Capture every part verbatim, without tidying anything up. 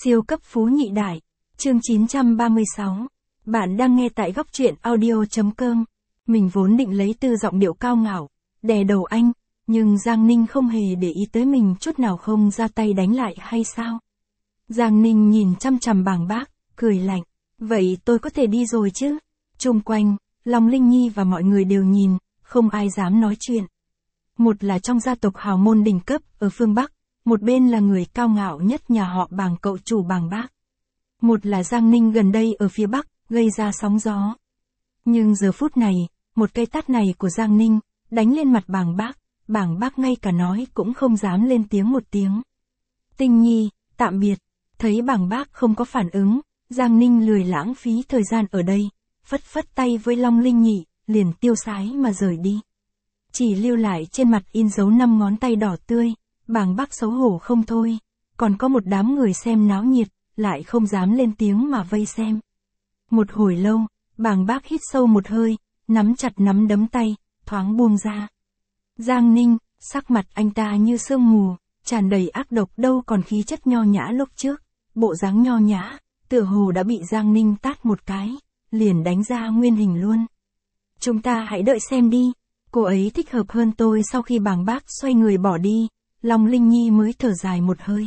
Siêu cấp phú nhị đại, chương chín trăm ba mươi sáu. Bạn đang nghe tại góc truyện audio.com. Mình vốn định lấy từ giọng điệu cao ngạo, đè đầu anh, nhưng Giang Ninh không hề để ý tới mình chút nào, không ra tay đánh lại hay sao? Giang Ninh nhìn chăm chằm Bàng Bác, cười lạnh. Vậy tôi có thể đi rồi chứ? Chung quanh, Long Linh Nhi và mọi người đều nhìn, không ai dám nói chuyện. Một là trong gia tộc hào môn đỉnh cấp ở phương Bắc, một bên là người cao ngạo nhất nhà họ Bàng, cậu chủ Bàng Bác. Một là Giang Ninh gần đây ở phía Bắc, gây ra sóng gió. Nhưng giờ phút này, một cây tát này của Giang Ninh, đánh lên mặt Bàng Bác, Bàng Bác ngay cả nói cũng không dám lên tiếng một tiếng. Tinh Nhi, tạm biệt. Thấy Bàng Bác không có phản ứng, Giang Ninh lười lãng phí thời gian ở đây, phất phất tay với Long Linh Nhị, liền tiêu sái mà rời đi. Chỉ lưu lại trên mặt in dấu năm ngón tay đỏ tươi. Bàng Bác xấu hổ không thôi, còn có một đám người xem náo nhiệt, lại không dám lên tiếng mà vây xem. Một hồi lâu, Bàng Bác hít sâu một hơi, nắm chặt nắm đấm tay, thoáng buông ra. Giang Ninh, sắc mặt anh ta như sương mù, tràn đầy ác độc, đâu còn khí chất nho nhã lúc trước, bộ dáng nho nhã, tựa hồ đã bị Giang Ninh tát một cái, liền đánh ra nguyên hình luôn. Chúng ta hãy đợi xem đi, cô ấy thích hợp hơn tôi. Sau khi Bàng Bác xoay người bỏ đi, Long Linh Nhi mới thở dài một hơi.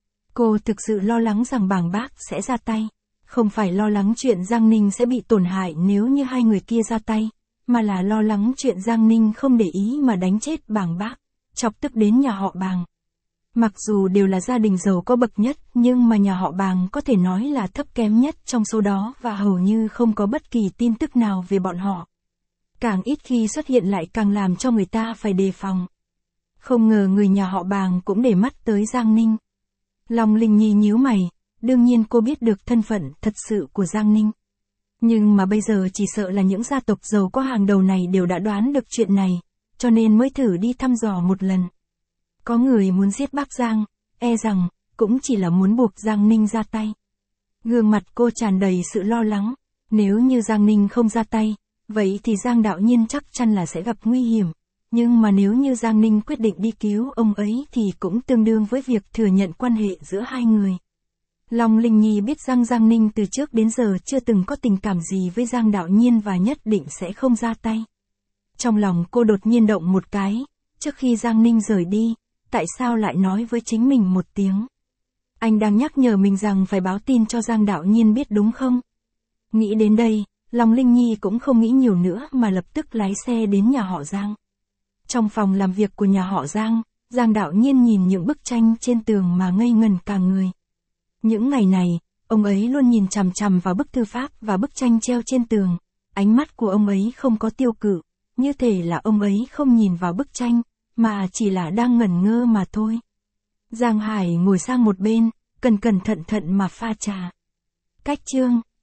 Cô thực sự lo lắng rằng Bàng Bác sẽ ra tay, không phải lo lắng chuyện Giang Ninh sẽ bị tổn hại nếu như hai người kia ra tay, mà là lo lắng chuyện Giang Ninh không để ý mà đánh chết Bàng Bác, chọc tức đến nhà họ Bàng. Mặc dù đều là gia đình giàu có bậc nhất, nhưng mà nhà họ Bàng có thể nói là thấp kém nhất trong số đó, và hầu như không có bất kỳ tin tức nào về bọn họ. Càng ít khi xuất hiện lại càng làm cho người ta phải đề phòng. Không ngờ người nhà họ Bàng cũng để mắt tới Giang Ninh. Long Linh Nhi nhíu mày, đương nhiên cô biết được thân phận thật sự của Giang Ninh. Nhưng mà bây giờ chỉ sợ là những gia tộc giàu có hàng đầu này đều đã đoán được chuyện này, cho nên mới thử đi thăm dò một lần. Có người muốn giết bác Giang, e rằng, cũng chỉ là muốn buộc Giang Ninh ra tay. Gương mặt cô tràn đầy sự lo lắng, nếu như Giang Ninh không ra tay, vậy thì Giang Đạo Nhiên chắc chắn là sẽ gặp nguy hiểm. Nhưng mà nếu như Giang Ninh quyết định đi cứu ông ấy thì cũng tương đương với việc thừa nhận quan hệ giữa hai người. Long Linh Nhi biết rằng Giang Ninh từ trước đến giờ chưa từng có tình cảm gì với Giang Đạo Nhiên và nhất định sẽ không ra tay. Trong lòng cô đột nhiên động một cái, trước khi Giang Ninh rời đi, tại sao lại nói với chính mình một tiếng? Anh đang nhắc nhở mình rằng phải báo tin cho Giang Đạo Nhiên biết đúng không? Nghĩ đến đây, Long Linh Nhi cũng không nghĩ nhiều nữa mà lập tức lái xe đến nhà họ Giang. Trong phòng làm việc của nhà họ Giang, Giang Đạo Nhiên nhìn những bức tranh trên tường mà ngây ngẩn cả người. Những ngày này, ông ấy luôn nhìn chằm chằm vào bức thư pháp và bức tranh treo trên tường. Ánh mắt của ông ấy không có tiêu cự, như thể là ông ấy không nhìn vào bức tranh, mà chỉ là đang ngẩn ngơ mà thôi. Giang Hải ngồi sang một bên, cẩn cẩn thận thận mà pha trà. Cách chương,